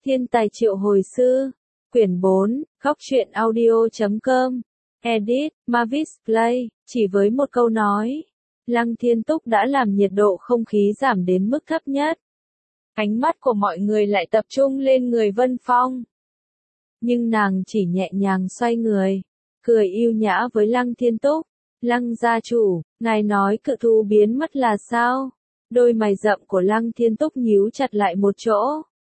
Thiên tài triệu hồi sư. Quyển 4, Góc truyện audio.com. Edit, Mavis Play. Chỉ với một câu nói, Lăng Thiên Túc đã làm nhiệt độ không khí giảm đến mức thấp nhất. Ánh mắt của mọi người lại tập trung lên người Vân Phong. Nhưng nàng chỉ nhẹ nhàng xoay người, cười yêu nhã với Lăng Thiên Túc. Lăng gia chủ, ngài nói cự thú biến mất là sao? Đôi mày rậm của Lăng Thiên Túc nhíu chặt lại một chỗ.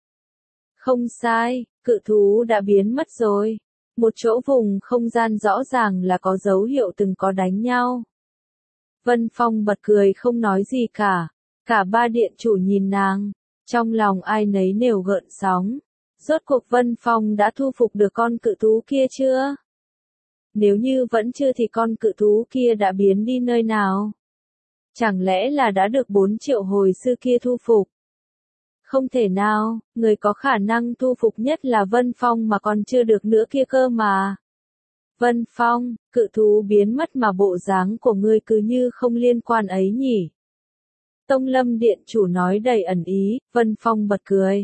Không sai, cự thú đã biến mất rồi. Một chỗ vùng không gian rõ ràng là có dấu hiệu từng có đánh nhau. Vân Phong bật cười không nói gì cả. Cả ba điện chủ nhìn nàng, trong lòng ai nấy nđều gợn sóng. Rốt cuộc Vân Phong đã thu phục được con cự thú kia chưa? Nếu như vẫn chưa thì con cự thú kia đã biến đi nơi nào? Chẳng lẽ là đã được 4 triệu hồi sư kia thu phục? Không thể nào, người có khả năng thu phục nhất là Vân Phong mà còn chưa được nữa kia cơ mà. Vân Phong, cự thú biến mất mà bộ dáng của ngươi cứ như không liên quan ấy nhỉ? Tông Lâm điện chủ nói đầy ẩn ý. Vân Phong bật cười.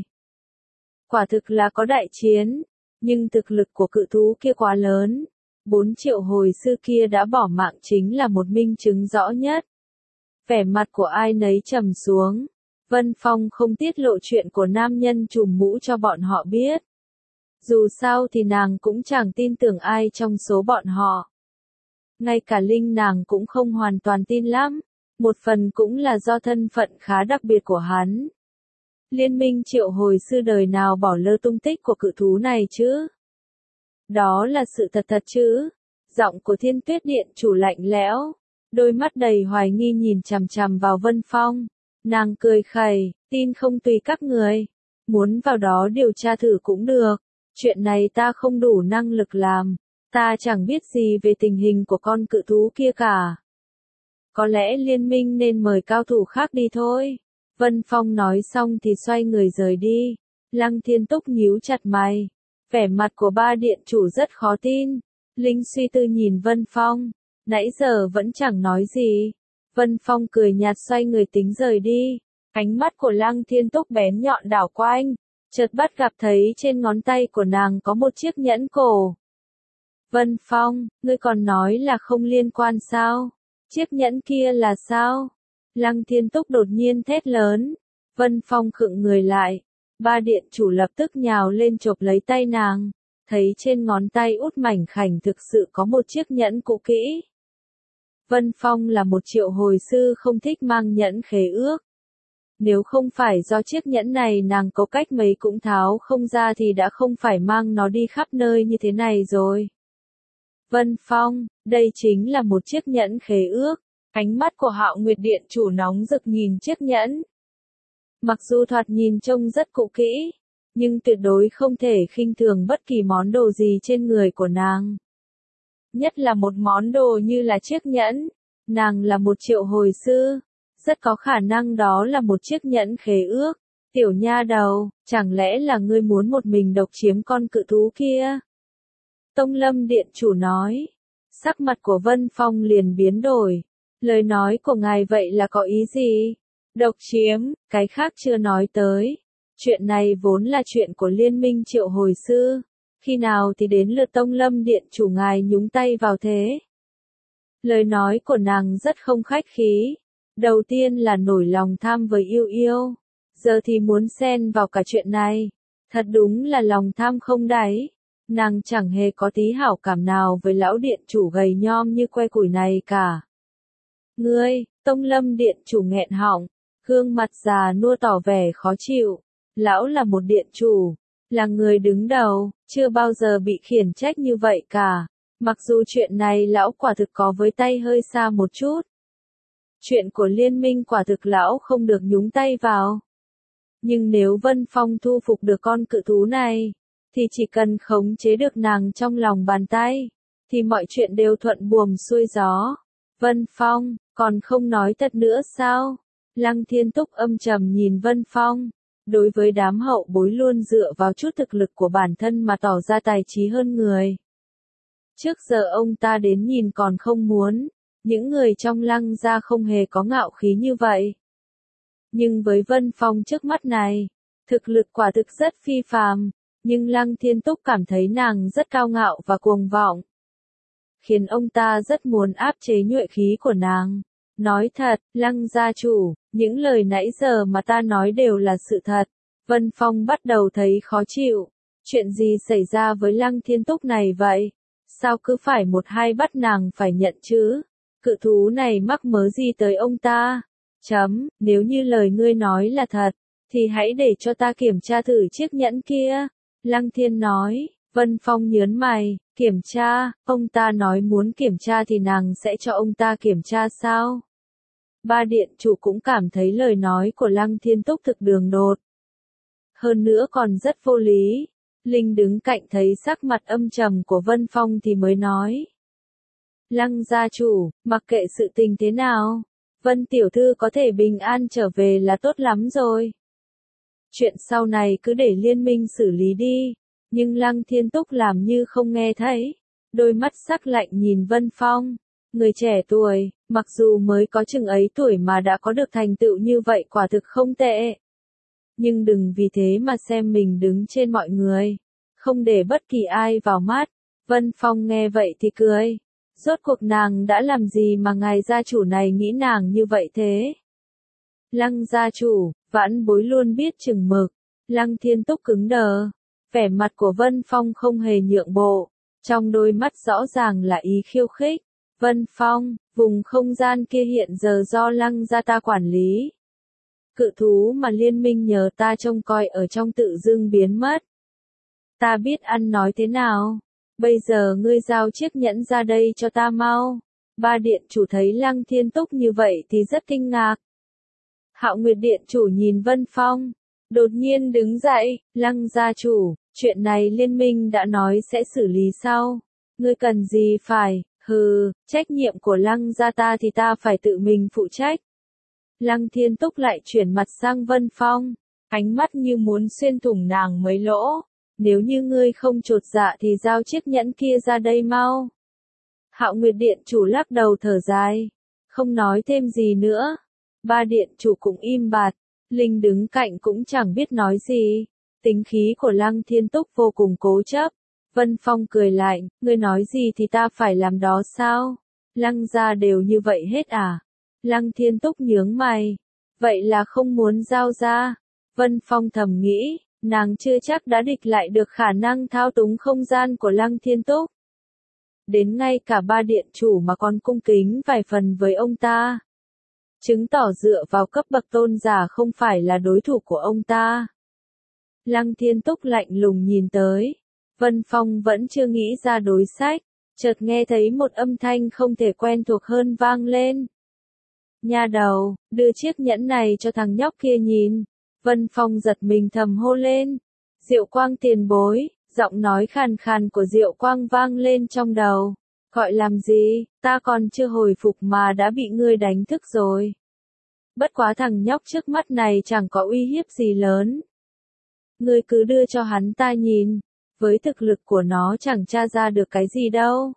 Quả thực là có đại chiến, nhưng thực lực của cự thú kia quá lớn. 4 triệu hồi sư kia đã bỏ mạng chính là một minh chứng rõ nhất. Vẻ mặt của ai nấy trầm xuống. Vân Phong không tiết lộ chuyện của nam nhân trùm mũ cho bọn họ biết. Dù sao thì nàng cũng chẳng tin tưởng ai trong số bọn họ. Ngay cả Linh nàng cũng không hoàn toàn tin lắm. Một phần cũng là do thân phận khá đặc biệt của hắn. Liên minh triệu hồi sư đời nào bỏ lơ tung tích của cự thú này chứ? Đó là sự thật thật chứ? Giọng của Thiên Tuyết điện chủ lạnh lẽo. Đôi mắt đầy hoài nghi nhìn chằm chằm vào Vân Phong. Nàng cười khẩy, tin không tùy các người. Muốn vào đó điều tra thử cũng được. Chuyện này ta không đủ năng lực làm. Ta chẳng biết gì về tình hình của con cự thú kia cả. Có lẽ liên minh nên mời cao thủ khác đi thôi. Vân Phong nói xong thì xoay người rời đi. Lăng Thiên Túc nhíu chặt mày. Vẻ mặt của ba điện chủ rất khó tin. Linh suy tư nhìn Vân Phong. Nãy giờ vẫn chẳng nói gì. Vân Phong cười nhạt xoay người tính rời đi. Ánh mắt của Lăng Thiên Túc bén nhọn đảo quanh. Chợt bắt gặp thấy trên ngón tay của nàng có một chiếc nhẫn cổ. Vân Phong, ngươi còn nói là không liên quan sao? Chiếc nhẫn kia là sao? Lăng Thiên Túc đột nhiên thét lớn. Vân Phong khựng người lại. Ba điện chủ lập tức nhào lên chộp lấy tay nàng. Thấy trên ngón tay út mảnh khảnh thực sự có một chiếc nhẫn cũ kỹ. Vân Phong là một triệu hồi sư không thích mang nhẫn khế ước. Nếu không phải do chiếc nhẫn này nàng có cách mấy cũng tháo không ra thì đã không phải mang nó đi khắp nơi như thế này rồi. Vân Phong, đây chính là một chiếc nhẫn khế ước. Ánh mắt của Hạo Nguyệt điện chủ nóng rực nhìn chiếc nhẫn. Mặc dù thoạt nhìn trông rất cũ kỹ, nhưng tuyệt đối không thể khinh thường bất kỳ món đồ gì trên người của nàng. Nhất là một món đồ như là chiếc nhẫn. Nàng là một triệu hồi sư. Rất có khả năng đó là một chiếc nhẫn khế ước. Tiểu nha đầu, chẳng lẽ là ngươi muốn một mình độc chiếm con cự thú kia? Tông Lâm điện chủ nói. Sắc mặt của Vân Phong liền biến đổi. Lời nói của ngài vậy là có ý gì? Độc chiếm, cái khác chưa nói tới. Chuyện này vốn là chuyện của liên minh triệu hồi sư. Khi nào thì đến lượt Tông Lâm điện chủ ngài nhúng tay vào thế? Lời nói của nàng rất không khách khí. Đầu tiên là nổi lòng tham với yêu yêu. Giờ thì muốn xen vào cả chuyện này. Thật đúng là lòng tham không đáy. Nàng chẳng hề có tí hảo cảm nào với lão điện chủ gầy nhom như que củi này cả. Ngươi, Tông Lâm điện chủ nghẹn họng. Gương mặt già nua tỏ vẻ khó chịu. Lão là một điện chủ. Là người đứng đầu. Chưa bao giờ bị khiển trách như vậy cả. Mặc dù chuyện này lão quả thực có với tay hơi xa một chút. Chuyện của liên minh quả thực lão không được nhúng tay vào. Nhưng nếu Vân Phong thu phục được con cự thú này, thì chỉ cần khống chế được nàng trong lòng bàn tay, thì mọi chuyện đều thuận buồm xuôi gió. Vân Phong, còn không nói thật nữa sao? Lăng Thiên Túc âm trầm nhìn Vân Phong. Đối với đám hậu bối luôn dựa vào chút thực lực của bản thân mà tỏ ra tài trí hơn người. Trước giờ ông ta đến nhìn còn không muốn. Những người trong Lăng gia không hề có ngạo khí như vậy. Nhưng với Vân Phong trước mắt này, Thực lực quả thực rất phi phàm, nhưng Lăng Thiên Túc cảm thấy nàng rất cao ngạo và cuồng vọng, khiến ông ta rất muốn áp chế nhuệ khí của nàng. Nói thật, Lăng gia chủ, những lời nãy giờ mà ta nói đều là sự thật. Vân Phong bắt đầu thấy khó chịu. Chuyện gì xảy ra với Lăng Thiên Túc này vậy? Sao cứ phải một hai bắt nàng phải nhận chứ? Cự thú này mắc mớ gì tới ông ta? Nếu như lời ngươi nói là thật, thì hãy để cho ta kiểm tra thử chiếc nhẫn kia. Lăng Thiên nói. Vân Phong nhớn mày, kiểm tra, ông ta nói muốn kiểm tra thì nàng sẽ cho ông ta kiểm tra sao? Ba điện chủ cũng cảm thấy lời nói của Lăng Thiên Túc thực đường đột. Hơn nữa còn rất vô lý. Linh đứng cạnh thấy sắc mặt âm trầm của Vân Phong thì mới nói. Lăng gia chủ, mặc kệ sự tình thế nào, Vân tiểu thư có thể bình an trở về là tốt lắm rồi. Chuyện sau này cứ để liên minh xử lý đi. Nhưng Lăng Thiên Túc làm như không nghe thấy. Đôi mắt sắc lạnh nhìn Vân Phong. Người trẻ tuổi, mặc dù mới có chừng ấy tuổi mà đã có được thành tựu như vậy quả thực không tệ. Nhưng đừng vì thế mà xem mình đứng trên mọi người. Không để bất kỳ ai vào mắt. Vân Phong nghe vậy thì cười. Rốt cuộc nàng đã làm gì mà ngài gia chủ này nghĩ nàng như vậy thế? Lăng gia chủ, vãn bối luôn biết chừng mực. Lăng Thiên Túc cứng đờ. Vẻ mặt của Vân Phong không hề nhượng bộ. Trong đôi mắt rõ ràng là ý khiêu khích. Vân Phong, vùng không gian kia hiện giờ do Lăng gia ta quản lý. Cự thú mà liên minh nhờ ta trông coi ở trong tự dưng biến mất. Ta biết ăn nói thế nào. Bây giờ ngươi giao chiếc nhẫn ra đây cho ta mau. Ba điện chủ thấy Lăng Thiên Túc như vậy thì rất kinh ngạc. Hạo Nguyệt điện chủ nhìn Vân Phong. Đột nhiên đứng dậy, Lăng gia chủ, chuyện này liên minh đã nói sẽ xử lý sau. Ngươi cần gì phải, trách nhiệm của Lăng gia ta thì ta phải tự mình phụ trách. Lăng Thiên Túc lại chuyển mặt sang Vân Phong, ánh mắt như muốn xuyên thủng nàng mấy lỗ. Nếu như ngươi không chột dạ thì giao chiếc nhẫn kia ra đây mau. Hạo Nguyệt điện chủ lắc đầu thở dài, không nói thêm gì nữa. Ba điện chủ cũng im bặt. Linh đứng cạnh cũng chẳng biết nói gì. Tính khí của Lăng Thiên Túc vô cùng cố chấp. Vân Phong cười lạnh, ngươi nói gì thì ta phải làm đó sao? Lăng gia đều như vậy hết à? Lăng Thiên Túc nhướng mày. Vậy là không muốn giao ra. Vân Phong thầm nghĩ, nàng chưa chắc đã địch lại được khả năng thao túng không gian của Lăng Thiên Túc. Đến ngay cả ba điện chủ mà còn cung kính vài phần với ông ta. Chứng tỏ dựa vào cấp bậc tôn giả không phải là đối thủ của ông ta. Lăng Thiên Túc lạnh lùng nhìn tới. Vân Phong vẫn chưa nghĩ ra đối sách. Chợt nghe thấy một âm thanh không thể quen thuộc hơn vang lên. Nha đầu, đưa chiếc nhẫn này cho thằng nhóc kia nhìn. Vân Phong giật mình thầm hô lên. Diệu Quang tiền bối, giọng nói khàn khàn của Diệu Quang vang lên trong đầu. Gọi làm gì, ta còn chưa hồi phục mà đã bị ngươi đánh thức rồi. Bất quá thằng nhóc trước mắt này chẳng có uy hiếp gì lớn. Ngươi cứ đưa cho hắn ta nhìn, với thực lực của nó chẳng tra ra được cái gì đâu.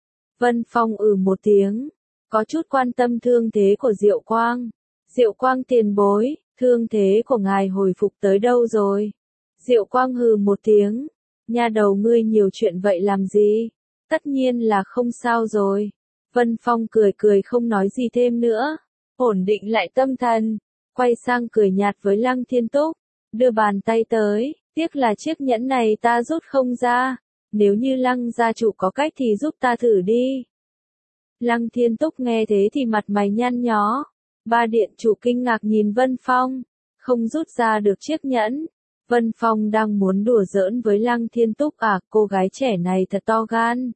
Vân Phong một tiếng, có chút quan tâm thương thế của Diệu Quang. Diệu Quang tiền bối, thương thế của ngài hồi phục tới đâu rồi? Diệu Quang hừ một tiếng, nha đầu ngươi nhiều chuyện vậy làm gì? Tất nhiên là không sao rồi. Vân Phong cười cười không nói gì thêm nữa. Ổn định lại tâm thần. Quay sang cười nhạt với Lăng Thiên Túc. Đưa bàn tay tới. Tiếc là chiếc nhẫn này ta rút không ra. Nếu như Lăng gia chủ có cách thì giúp ta thử đi. Lăng Thiên Túc nghe thế thì mặt mày nhăn nhó. Ba điện chủ kinh ngạc nhìn Vân Phong. Không rút ra được chiếc nhẫn. Vân Phong đang muốn đùa giỡn với Lăng Thiên Túc à, cô gái trẻ này thật to gan.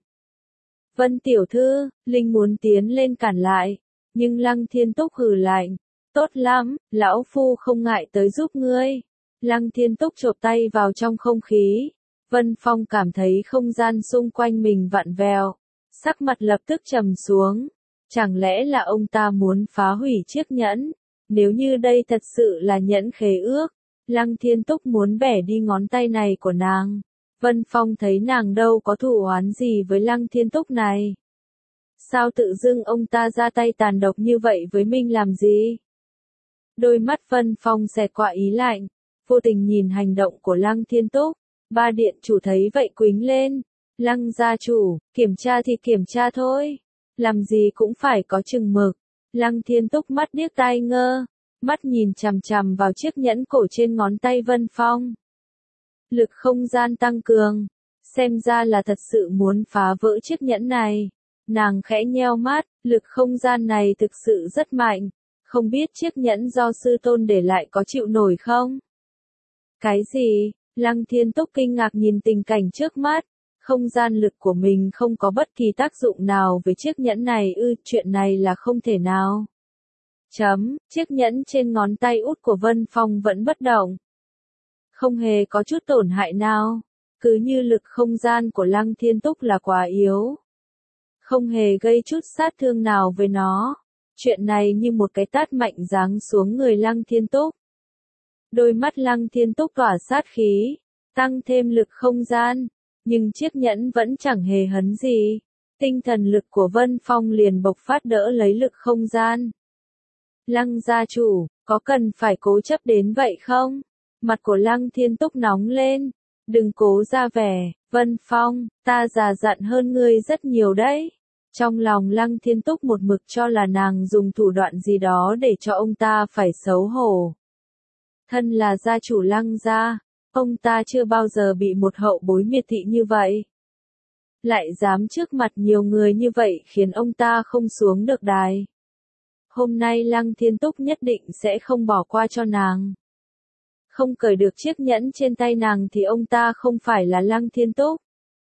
Vân tiểu thư, Linh muốn tiến lên cản lại, nhưng Lăng Thiên Túc hừ lạnh. Tốt lắm, lão phu không ngại tới giúp ngươi. Lăng Thiên Túc chộp tay vào trong không khí. Vân Phong cảm thấy không gian xung quanh mình vặn vẹo. Sắc mặt lập tức trầm xuống. Chẳng lẽ là ông ta muốn phá hủy chiếc nhẫn? Nếu như đây thật sự là nhẫn khế ước, Lăng Thiên Túc muốn bẻ đi ngón tay này của nàng. Vân Phong thấy nàng đâu có thù oán gì với Lăng Thiên Túc này. Sao tự dưng ông ta ra tay tàn độc như vậy với mình làm gì? Đôi mắt Vân Phong xẹt qua ý lạnh. vô tình nhìn hành động của Lăng Thiên Túc. Ba điện chủ thấy vậy quýnh lên. Lăng gia chủ, kiểm tra thì kiểm tra thôi. Làm gì cũng phải có chừng mực. Lăng Thiên Túc mắt điếc tai ngơ. Mắt nhìn chằm chằm vào chiếc nhẫn cổ trên ngón tay Vân Phong. Lực không gian tăng cường. Xem ra là thật sự muốn phá vỡ chiếc nhẫn này. Nàng khẽ nheo mắt, lực không gian này thực sự rất mạnh. Không biết chiếc nhẫn do sư tôn để lại có chịu nổi không? Cái gì? Lăng Thiên Túc kinh ngạc nhìn tình cảnh trước mắt. Không gian lực của mình không có bất kỳ tác dụng nào với chiếc nhẫn này chuyện này là không thể nào. Chiếc nhẫn trên ngón tay út của Vân Phong vẫn bất động. Không hề có chút tổn hại nào. Cứ như lực không gian của Lăng Thiên Túc là quá yếu. Không hề gây chút sát thương nào với nó. Chuyện này như một cái tát mạnh giáng xuống người Lăng Thiên Túc. Đôi mắt Lăng Thiên Túc tỏa sát khí, tăng thêm lực không gian, nhưng chiếc nhẫn vẫn chẳng hề hấn gì. Tinh thần lực của Vân Phong liền bộc phát đỡ lấy lực không gian. Lăng gia chủ, có cần phải cố chấp đến vậy không? Mặt của Lăng Thiên Túc nóng lên. Đừng cố ra vẻ, Vân Phong, ta già dặn hơn ngươi rất nhiều đấy. Trong lòng Lăng Thiên Túc một mực cho là nàng dùng thủ đoạn gì đó để cho ông ta phải xấu hổ. Thân là gia chủ Lăng gia, ông ta chưa bao giờ bị một hậu bối miệt thị như vậy. Lại dám trước mặt nhiều người như vậy khiến ông ta không xuống được đài. Hôm nay Lăng Thiên Túc nhất định sẽ không bỏ qua cho nàng. Không cởi được chiếc nhẫn trên tay nàng thì ông ta không phải là Lăng Thiên Túc.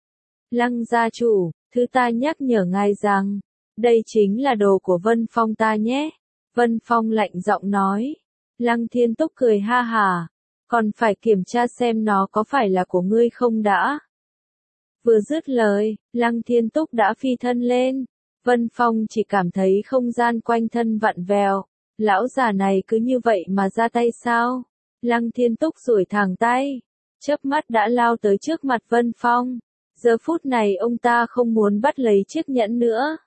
Lăng gia chủ, thứ ta nhắc nhở ngài rằng, đây chính là đồ của Vân Phong ta nhé. Vân Phong lạnh giọng nói. Lăng Thiên Túc cười ha hả. Còn phải kiểm tra xem nó có phải là của ngươi không đã. Vừa dứt lời, Lăng Thiên Túc đã phi thân lên. Vân Phong chỉ cảm thấy không gian quanh thân vặn vẹo. Lão già này cứ như vậy mà ra tay sao? Lăng Thiên Túc duỗi thẳng tay, chớp mắt đã lao tới trước mặt Vân Phong. Giờ phút này ông ta không muốn bắt lấy chiếc nhẫn nữa.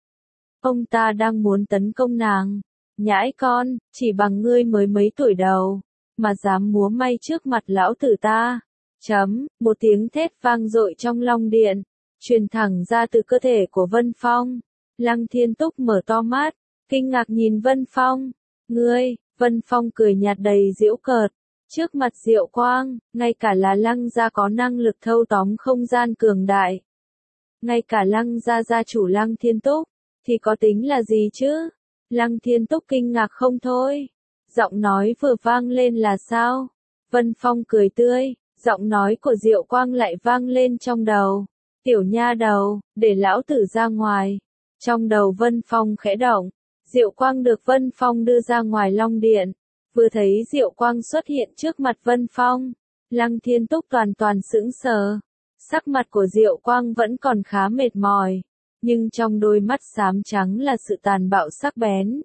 Ông ta đang muốn tấn công nàng. Nhãi con, chỉ bằng ngươi mới mấy tuổi đầu, mà dám múa may trước mặt lão tử ta. Một tiếng thét vang dội trong long điện, truyền thẳng ra từ cơ thể của Vân Phong. Lăng Thiên Túc mở to mắt, kinh ngạc nhìn Vân Phong. Ngươi, Vân Phong cười nhạt đầy giễu cợt. Trước mặt Diệu Quang, ngay cả là Lăng gia có năng lực thâu tóm không gian cường đại. Ngay cả Lăng gia gia chủ Lăng Thiên Túc, thì có tính là gì chứ? Lăng Thiên Túc kinh ngạc không thôi. Giọng nói vừa vang lên là sao? Vân Phong cười tươi, giọng nói của Diệu Quang lại vang lên trong đầu. Tiểu nha đầu, để lão tử ra ngoài. Trong đầu Vân Phong khẽ động. Diệu Quang được Vân Phong đưa ra ngoài long điện. Vừa thấy Diệu Quang xuất hiện trước mặt Vân Phong, Lăng Thiên Túc toàn sững sờ. Sắc mặt của Diệu Quang vẫn còn khá mệt mỏi, nhưng trong đôi mắt xám trắng là sự tàn bạo sắc bén.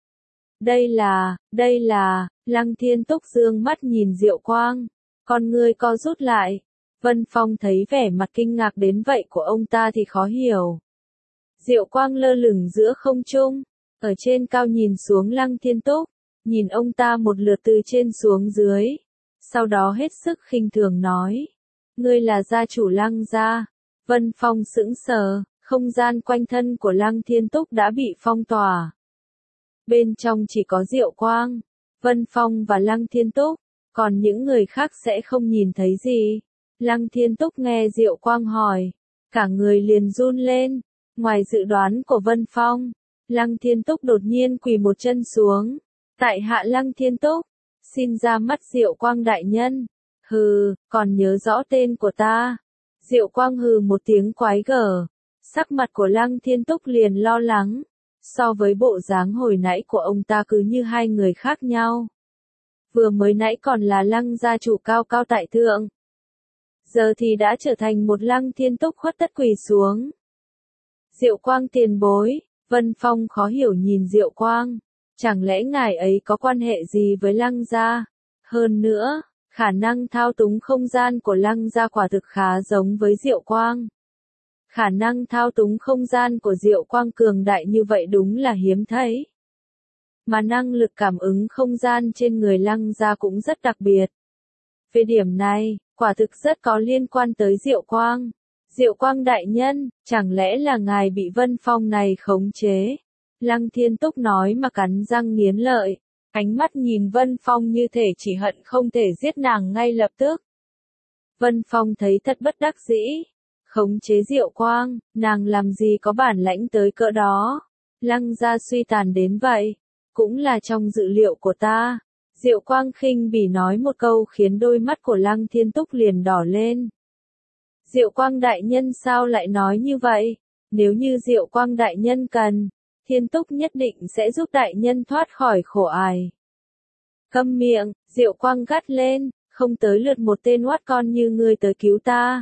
Đây là, Lăng Thiên Túc dương mắt nhìn Diệu Quang, con ngươi co rút lại. Vân Phong thấy vẻ mặt kinh ngạc đến vậy của ông ta thì khó hiểu. Diệu Quang lơ lửng giữa không trung, ở trên cao nhìn xuống Lăng Thiên Túc, nhìn ông ta một lượt từ trên xuống dưới, sau đó hết sức khinh thường nói. Ngươi là gia chủ Lăng gia. Vân Phong sững sờ, không gian quanh thân của Lăng Thiên Túc đã bị phong tỏa. Bên trong chỉ có Diệu Quang, Vân Phong và Lăng Thiên Túc, còn những người khác sẽ không nhìn thấy gì. Lăng Thiên Túc nghe Diệu Quang hỏi, cả người liền run lên. Ngoài dự đoán của Vân Phong, Lăng Thiên Túc đột nhiên quỳ một chân xuống. Tại hạ Lăng Thiên Túc, xin ra mắt Diệu Quang đại nhân. Hừ, còn nhớ rõ tên của ta. Diệu Quang hừ một tiếng quái gở. Sắc mặt của Lăng Thiên Túc liền lo lắng. So với bộ dáng hồi nãy của ông ta cứ như hai người khác nhau. Vừa mới nãy còn là Lăng gia chủ cao cao tại thượng, giờ thì đã trở thành một Lăng Thiên Túc khuất tất quỳ xuống. Diệu Quang tiền bối, Vân Phong khó hiểu nhìn Diệu Quang. Chẳng lẽ ngài ấy có quan hệ gì với Lăng gia? Hơn nữa, khả năng thao túng không gian của Lăng gia quả thực khá giống với Diệu Quang. Khả năng thao túng không gian của Diệu Quang cường đại như vậy đúng là hiếm thấy. Mà năng lực cảm ứng không gian trên người Lăng gia cũng rất đặc biệt. Về điểm này, quả thực rất có liên quan tới Diệu Quang. Diệu Quang đại nhân, chẳng lẽ là ngài bị Vân Phong này khống chế? Lăng Thiên Túc nói mà cắn răng nghiến lợi, ánh mắt nhìn Vân Phong như thể chỉ hận không thể giết nàng ngay lập tức. Vân Phong thấy thật bất đắc dĩ, khống chế Diệu Quang, nàng làm gì có bản lãnh tới cỡ đó. Lăng gia suy tàn đến vậy, cũng là trong dự liệu của ta. Diệu Quang khinh bỉ nói một câu khiến đôi mắt của Lăng Thiên Túc liền đỏ lên. Diệu Quang đại nhân sao lại nói như vậy? Nếu như Diệu Quang đại nhân cần, Thiên Túc nhất định sẽ giúp đại nhân thoát khỏi khổ ải. Câm miệng, Diệu Quang gắt lên, không tới lượt một tên oát con như ngươi tới cứu ta.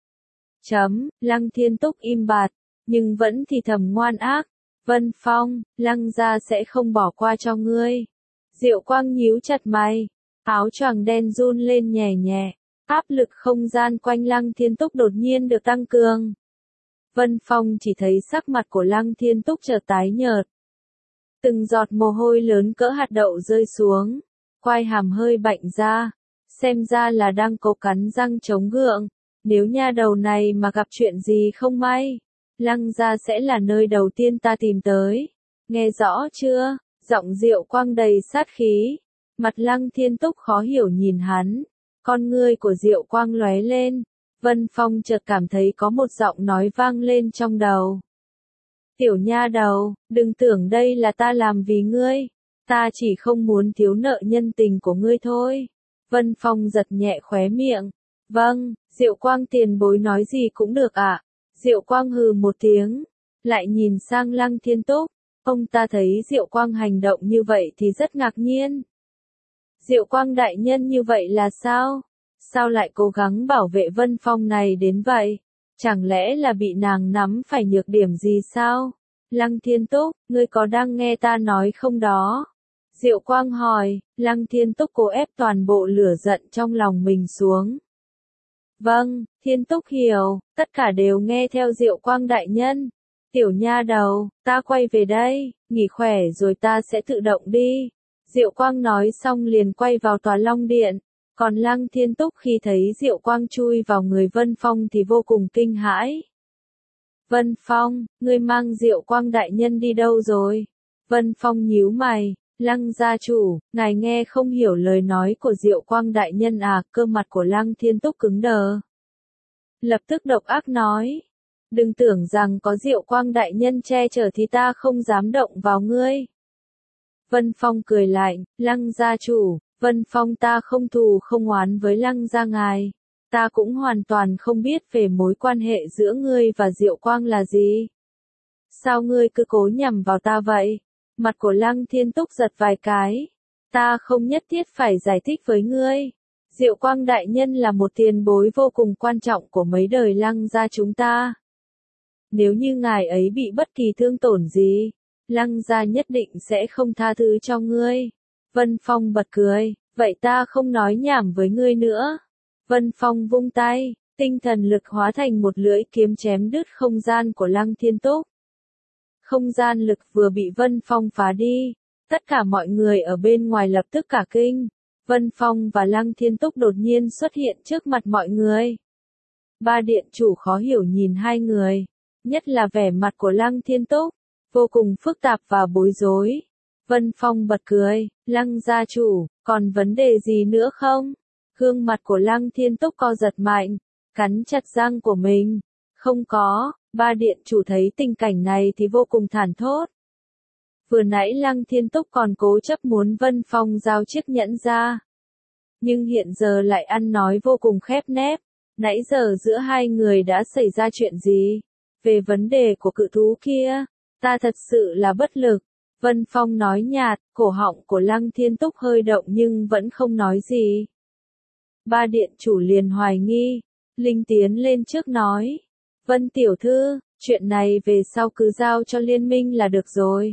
Lăng Thiên Túc im bặt, nhưng vẫn thì thầm ngoan ác. Vân Phong, Lăng gia sẽ không bỏ qua cho ngươi. Diệu Quang nhíu chặt mày, áo choàng đen run lên nhẹ nhẹ, áp lực không gian quanh Lăng Thiên Túc đột nhiên được tăng cường. Vân Phong chỉ thấy sắc mặt của Lăng Thiên Túc chợt tái nhợt. Từng giọt mồ hôi lớn cỡ hạt đậu rơi xuống, quai hàm hơi bạnh ra, xem ra là đang cố cắn răng chống gượng. Nếu nha đầu này mà gặp chuyện gì không may, Lăng gia sẽ là nơi đầu tiên ta tìm tới. Nghe rõ chưa? Giọng Diệu Quang đầy sát khí. Mặt Lăng Thiên Túc khó hiểu nhìn hắn. Con ngươi của Diệu Quang lóe lên. Vân Phong chợt cảm thấy có một giọng nói vang lên trong đầu. Tiểu nha đầu, đừng tưởng đây là ta làm vì ngươi. Ta chỉ không muốn thiếu nợ nhân tình của ngươi thôi. Vân Phong giật nhẹ khóe miệng. Vâng, Diệu Quang tiền bối nói gì cũng được ạ. Diệu Quang hừ một tiếng, lại nhìn sang Lăng Thiên Túc. Ông ta thấy Diệu Quang hành động như vậy thì rất ngạc nhiên. Diệu Quang đại nhân như vậy là sao? Sao lại cố gắng bảo vệ Vân Phong này đến vậy? Chẳng lẽ là bị nàng nắm phải nhược điểm gì sao? Lăng Thiên Túc, ngươi có đang nghe ta nói không đó? Diệu Quang hỏi, Lăng Thiên Túc cố ép toàn bộ lửa giận trong lòng mình xuống. Vâng, Thiên Túc hiểu, tất cả đều nghe theo Diệu Quang đại nhân. Tiểu nha đầu, ta quay về đây, nghỉ khỏe rồi ta sẽ tự động đi. Diệu Quang nói xong liền quay vào tòa Long Điện. Còn Lăng Thiên Túc khi thấy Diệu Quang chui vào người Vân Phong thì vô cùng kinh hãi. Vân Phong, ngươi mang Diệu Quang đại nhân đi đâu rồi? Vân Phong nhíu mày, Lăng gia chủ, ngài nghe không hiểu lời nói của Diệu Quang đại nhân à? Cơ mặt của Lăng Thiên Túc cứng đờ. Lập tức độc ác nói, đừng tưởng rằng có Diệu Quang đại nhân che chở thì ta không dám động vào ngươi. Vân Phong cười lạnh, Lăng gia chủ, Vân Phong ta không thù không oán với Lăng gia ngài. Ta cũng hoàn toàn không biết về mối quan hệ giữa ngươi và Diệu Quang là gì. Sao ngươi cứ cố nhằm vào ta vậy? Mặt của Lăng Thiên Túc giật vài cái. Ta không nhất thiết phải giải thích với ngươi. Diệu Quang đại nhân là một tiền bối vô cùng quan trọng của mấy đời Lăng gia chúng ta. Nếu như ngài ấy bị bất kỳ thương tổn gì, Lăng gia nhất định sẽ không tha thứ cho ngươi. Vân Phong bật cười, vậy ta không nói nhảm với ngươi nữa. Vân Phong vung tay, tinh thần lực hóa thành một lưỡi kiếm chém đứt không gian của Lăng Thiên Túc. Không gian lực vừa bị Vân Phong phá đi, tất cả mọi người ở bên ngoài lập tức cả kinh. Vân Phong và Lăng Thiên Túc đột nhiên xuất hiện trước mặt mọi người. Ba điện chủ khó hiểu nhìn hai người, nhất là vẻ mặt của Lăng Thiên Túc, vô cùng phức tạp và bối rối. Vân Phong bật cười, Lăng gia chủ, còn vấn đề gì nữa không? Gương mặt của Lăng Thiên Túc co giật mạnh, cắn chặt răng của mình. Không có, ba điện chủ thấy tình cảnh này thì vô cùng thản thốt. Vừa nãy Lăng Thiên Túc còn cố chấp muốn Vân Phong giao chiếc nhẫn ra. Nhưng hiện giờ lại ăn nói vô cùng khép nép. Nãy giờ giữa hai người đã xảy ra chuyện gì? Về vấn đề của cự thú kia, ta thật sự là bất lực. Vân Phong nói nhạt, cổ họng của Lăng Thiên Túc hơi động nhưng vẫn không nói gì. Ba điện chủ liền hoài nghi, Linh tiến lên trước nói. Vân tiểu thư, chuyện này về sau cứ giao cho liên minh là được rồi.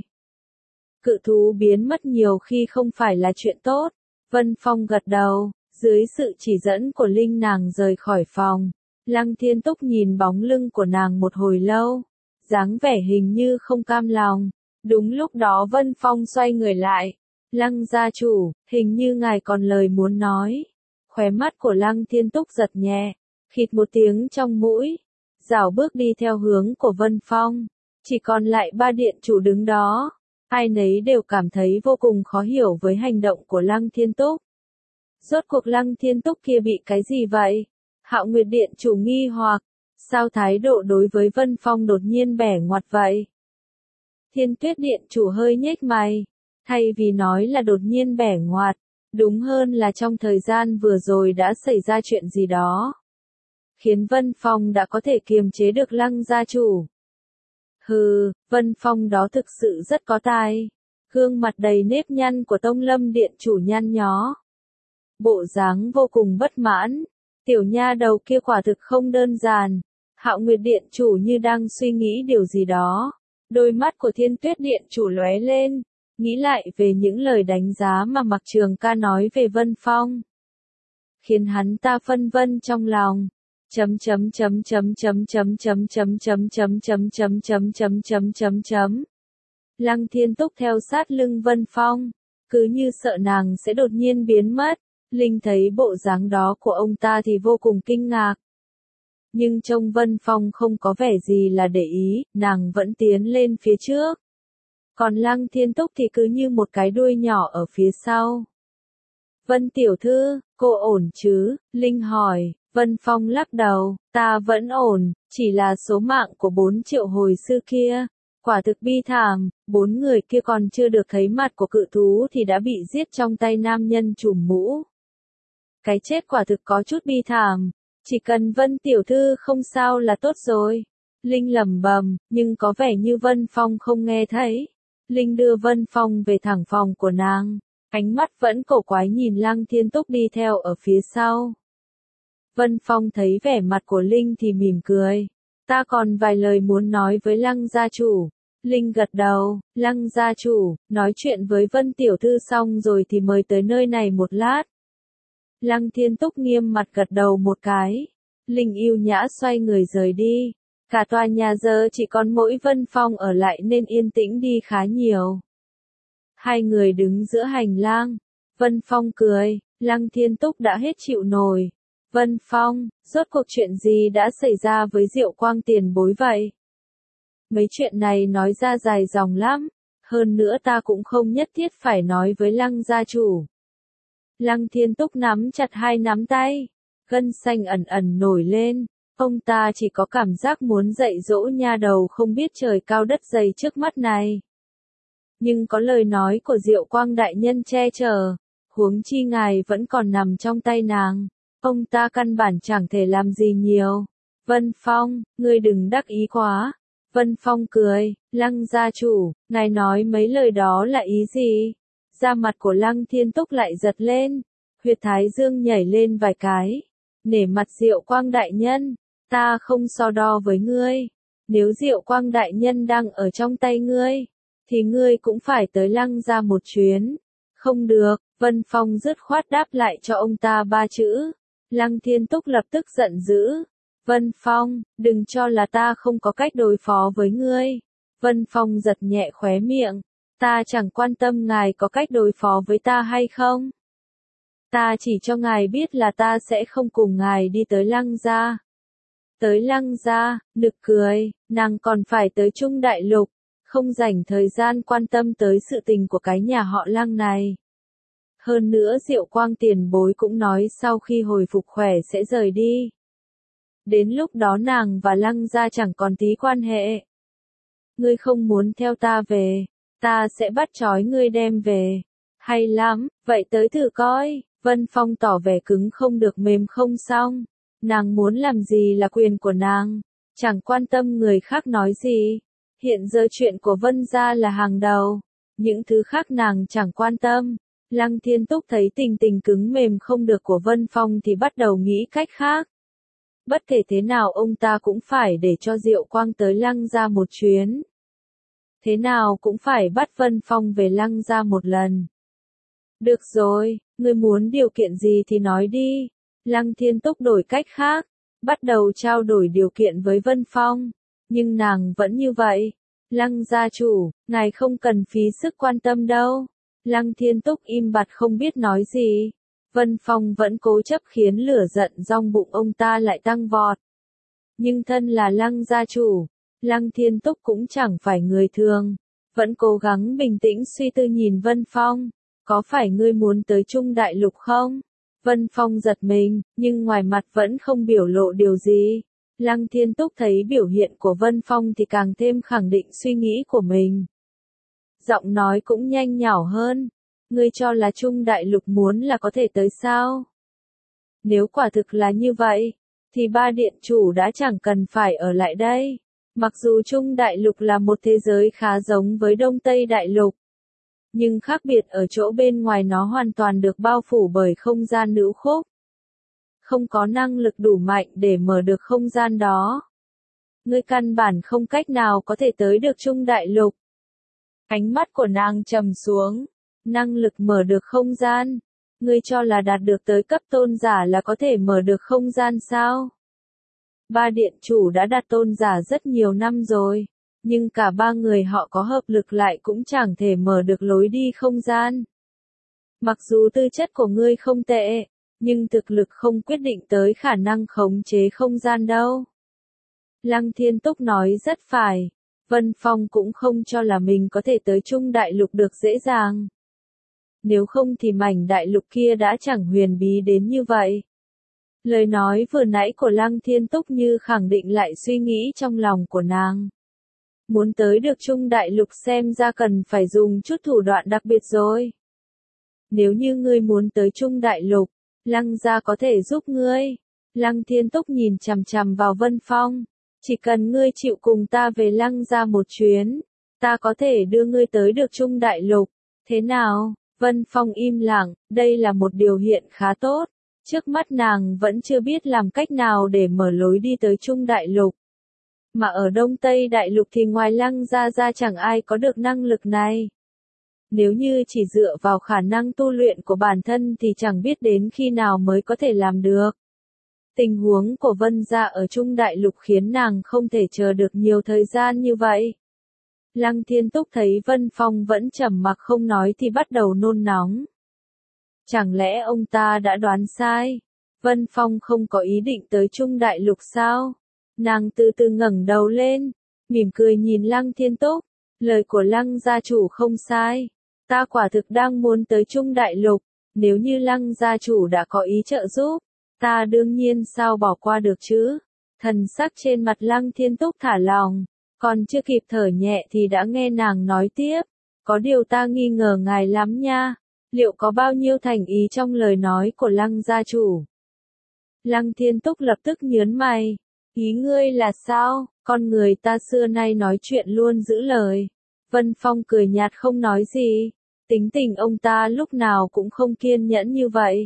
Cự thú biến mất nhiều khi không phải là chuyện tốt. Vân Phong gật đầu, dưới sự chỉ dẫn của Linh nàng rời khỏi phòng. Lăng Thiên Túc nhìn bóng lưng của nàng một hồi lâu, dáng vẻ hình như không cam lòng. Đúng lúc đó Vân Phong xoay người lại. Lăng gia chủ, hình như ngài còn lời muốn nói. Khóe mắt của Lăng Thiên Túc giật nhẹ, khịt một tiếng trong mũi, rảo bước đi theo hướng của Vân Phong. Chỉ còn lại ba điện chủ đứng đó, ai nấy đều cảm thấy vô cùng khó hiểu với hành động của Lăng Thiên Túc. Rốt cuộc Lăng Thiên Túc kia bị cái gì vậy? Hạo Nguyệt điện chủ nghi hoặc, sao thái độ đối với Vân Phong đột nhiên bẻ ngoặt vậy? Thiên Tuyết điện chủ hơi nhếch mày, thay vì nói là đột nhiên bẻ ngoặt, đúng hơn là trong thời gian vừa rồi đã xảy ra chuyện gì đó, khiến Vân Phong đã có thể kiềm chế được Lăng gia chủ. Hừ, Vân Phong đó thực sự rất có tài. Gương mặt đầy nếp nhăn của Tông Lâm điện chủ nhăn nhó, bộ dáng vô cùng bất mãn. Tiểu nha đầu kia quả thực không đơn giản. Hạo Nguyệt điện chủ như đang suy nghĩ điều gì đó. Đôi mắt của Thiên Tuyết điện chủ lóe lên, nghĩ lại về những lời đánh giá mà Mạc Trường Ca nói về Vân Phong, khiến hắn ta phân vân trong lòng. Lăng Thiên Túc theo sát lưng Vân Phong, cứ như sợ nàng sẽ đột nhiên biến mất. Linh thấy bộ dáng đó của ông ta thì vô cùng kinh ngạc. Nhưng trông Vân Phong không có vẻ gì là để ý, nàng vẫn tiến lên phía trước. Còn Lăng Thiên Túc thì cứ như một cái đuôi nhỏ ở phía sau. Vân tiểu thư, cô ổn chứ? Linh hỏi. Vân Phong lắc đầu, ta vẫn ổn, chỉ là số mạng của 4 triệu hồi sư kia. Quả thực bi thảm, 4 người kia còn chưa được thấy mặt của cự thú thì đã bị giết trong tay nam nhân trùm mũ. Cái chết quả thực có chút bi thảm, chỉ cần Vân tiểu thư không sao là tốt rồi. Linh lẩm bẩm, nhưng có vẻ như Vân Phong không nghe thấy. Linh đưa Vân Phong về thẳng phòng của nàng, ánh mắt vẫn cổ quái nhìn Lăng Thiên Túc đi theo ở phía sau. Vân Phong thấy vẻ mặt của Linh thì mỉm cười. Ta còn vài lời muốn nói với Lăng gia chủ. Linh gật đầu, Lăng gia chủ, nói chuyện với Vân tiểu thư xong rồi thì mời tới nơi này một lát. Lăng Thiên Túc nghiêm mặt gật đầu một cái. Linh yêu nhã xoay người rời đi. Cả tòa nhà giờ chỉ còn mỗi Vân Phong ở lại nên yên tĩnh đi khá nhiều. Hai người đứng giữa hành lang. Vân Phong cười, Lăng Thiên Túc đã hết chịu nổi. Vân Phong, rốt cuộc chuyện gì đã xảy ra với Diệu Quang tiền bối vậy? Mấy chuyện này nói ra dài dòng lắm, hơn nữa ta cũng không nhất thiết phải nói với Lăng gia chủ. Lăng Thiên Túc nắm chặt hai nắm tay, gân xanh ẩn ẩn nổi lên, ông ta chỉ có cảm giác muốn dạy dỗ nha đầu không biết trời cao đất dày trước mắt này. Nhưng có lời nói của Diệu Quang đại nhân che chở, huống chi ngài vẫn còn nằm trong tay nàng. Ông ta căn bản chẳng thể làm gì nhiều. Vân Phong, ngươi đừng đắc ý quá. Vân Phong cười, Lăng gia chủ, ngài nói mấy lời đó là ý gì? Da mặt của Lăng Thiên Túc lại giật lên, huyệt thái dương nhảy lên vài cái. Nể mặt Diệu Quang đại nhân, ta không so đo với ngươi. Nếu Diệu Quang đại nhân đang ở trong tay ngươi, thì ngươi cũng phải tới Lăng gia một chuyến. Không được, Vân Phong dứt khoát đáp lại cho ông ta ba chữ. Lăng Thiên Túc lập tức giận dữ. Vân Phong, đừng cho là ta không có cách đối phó với ngươi. Vân Phong giật nhẹ khóe miệng. Ta chẳng quan tâm ngài có cách đối phó với ta hay không. Ta chỉ cho ngài biết là ta sẽ không cùng ngài đi tới Lăng gia. Tới Lăng gia, nực cười, nàng còn phải tới Trung Đại Lục, không dành thời gian quan tâm tới sự tình của cái nhà họ Lăng này. Hơn nữa Diệu Quang tiền bối cũng nói sau khi hồi phục khỏe sẽ rời đi. Đến lúc đó nàng và Lăng gia chẳng còn tí quan hệ. Ngươi không muốn theo ta về, ta sẽ bắt trói ngươi đem về. Hay lắm, vậy tới thử coi. Vân Phong tỏ vẻ cứng không được mềm không xong. Nàng muốn làm gì là quyền của nàng, chẳng quan tâm người khác nói gì. Hiện giờ chuyện của Vân gia là hàng đầu, những thứ khác nàng chẳng quan tâm. Lăng Thiên Túc thấy tình tình cứng mềm không được của Vân Phong thì bắt đầu nghĩ cách khác. Bất kể thế nào ông ta cũng phải để cho Diệu Quang tới Lăng gia một chuyến. Thế nào cũng phải bắt Vân Phong về Lăng gia một lần. Được rồi, ngươi muốn điều kiện gì thì nói đi. Lăng Thiên Túc đổi cách khác, bắt đầu trao đổi điều kiện với Vân Phong. Nhưng nàng vẫn như vậy. Lăng gia chủ, ngài không cần phí sức quan tâm đâu. Lăng Thiên Túc im bặt không biết nói gì. Vân Phong vẫn cố chấp khiến lửa giận trong bụng ông ta lại tăng vọt. Nhưng thân là Lăng gia chủ, Lăng Thiên Túc cũng chẳng phải người thường, vẫn cố gắng bình tĩnh suy tư nhìn Vân Phong, có phải ngươi muốn tới Trung Đại Lục không? Vân Phong giật mình, nhưng ngoài mặt vẫn không biểu lộ điều gì. Lăng Thiên Túc thấy biểu hiện của Vân Phong thì càng thêm khẳng định suy nghĩ của mình. Giọng nói cũng nhanh nhỏ hơn, ngươi cho là Trung Đại Lục muốn là có thể tới sao? Nếu quả thực là như vậy, thì ba điện chủ đã chẳng cần phải ở lại đây. Mặc dù Trung Đại Lục là một thế giới khá giống với Đông Tây Đại Lục, nhưng khác biệt ở chỗ bên ngoài nó hoàn toàn được bao phủ bởi không gian nữ khúc. Không có năng lực đủ mạnh để mở được không gian đó. Ngươi căn bản không cách nào có thể tới được Trung Đại Lục. Ánh mắt của nàng trầm xuống. Năng lực mở được không gian. Ngươi cho là đạt được tới cấp tôn giả là có thể mở được không gian sao? Ba điện chủ đã đạt tôn giả rất nhiều năm rồi. Nhưng cả ba người họ có hợp lực lại cũng chẳng thể mở được lối đi không gian. Mặc dù tư chất của ngươi không tệ, nhưng thực lực không quyết định tới khả năng khống chế không gian đâu. Lăng Thiên Túc nói rất phải. Vân Phong cũng không cho là mình có thể tới Trung Đại Lục được dễ dàng. Nếu không thì mảnh đại lục kia đã chẳng huyền bí đến như vậy. Lời nói vừa nãy của Lăng Thiên Túc như khẳng định lại suy nghĩ trong lòng của nàng. Muốn tới được Trung Đại Lục xem ra cần phải dùng chút thủ đoạn đặc biệt rồi. Nếu như ngươi muốn tới Trung Đại Lục, Lăng gia có thể giúp ngươi. Lăng Thiên Túc nhìn chằm chằm vào Vân Phong. Chỉ cần ngươi chịu cùng ta về Lăng gia một chuyến, ta có thể đưa ngươi tới được Trung Đại Lục. Thế nào? Vân Phong im lặng, đây là một điều hiện khá tốt. Trước mắt nàng vẫn chưa biết làm cách nào để mở lối đi tới Trung Đại Lục. Mà ở Đông Tây Đại Lục thì ngoài Lăng gia ra chẳng ai có được năng lực này. Nếu như chỉ dựa vào khả năng tu luyện của bản thân thì chẳng biết đến khi nào mới có thể làm được. Tình huống của Vân gia ở Trung Đại Lục khiến nàng không thể chờ được nhiều thời gian như vậy. Lăng Thiên Túc thấy Vân Phong vẫn trầm mặc không nói thì bắt đầu nôn nóng. Chẳng lẽ ông ta đã đoán sai? Vân Phong không có ý định tới Trung Đại Lục sao? Nàng từ từ ngẩng đầu lên, mỉm cười nhìn Lăng Thiên Túc. Lời của Lăng gia chủ không sai. Ta quả thực đang muốn tới Trung Đại Lục. Nếu như Lăng gia chủ đã có ý trợ giúp, ta đương nhiên sao bỏ qua được chứ? Thần sắc trên mặt Lăng Thiên Túc thả lỏng. Còn chưa kịp thở nhẹ thì đã nghe nàng nói tiếp. Có điều ta nghi ngờ ngài lắm nha. Liệu có bao nhiêu thành ý trong lời nói của Lăng gia chủ? Lăng Thiên Túc lập tức nhớn mày. Ý ngươi là sao? Con người ta xưa nay nói chuyện luôn giữ lời. Vân Phong cười nhạt không nói gì. Tính tình ông ta lúc nào cũng không kiên nhẫn như vậy.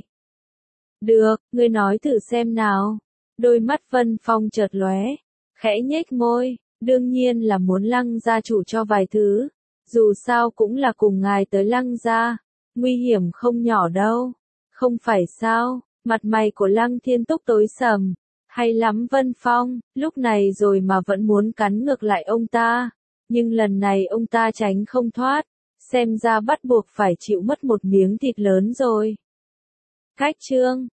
Được, ngươi nói thử xem nào. Đôi mắt Vân Phong chợt lóe, khẽ nhếch môi. Đương nhiên là muốn Lăng gia chủ cho vài thứ. Dù sao cũng là cùng ngài tới Lăng gia. Nguy hiểm không nhỏ đâu. Không phải sao? Mặt mày của Lăng Thiên Túc tối sầm. Hay lắm Vân Phong, lúc này rồi mà vẫn muốn cắn ngược lại ông ta. Nhưng lần này ông ta tránh không thoát. Xem ra bắt buộc phải chịu mất một miếng thịt lớn rồi. Cách chương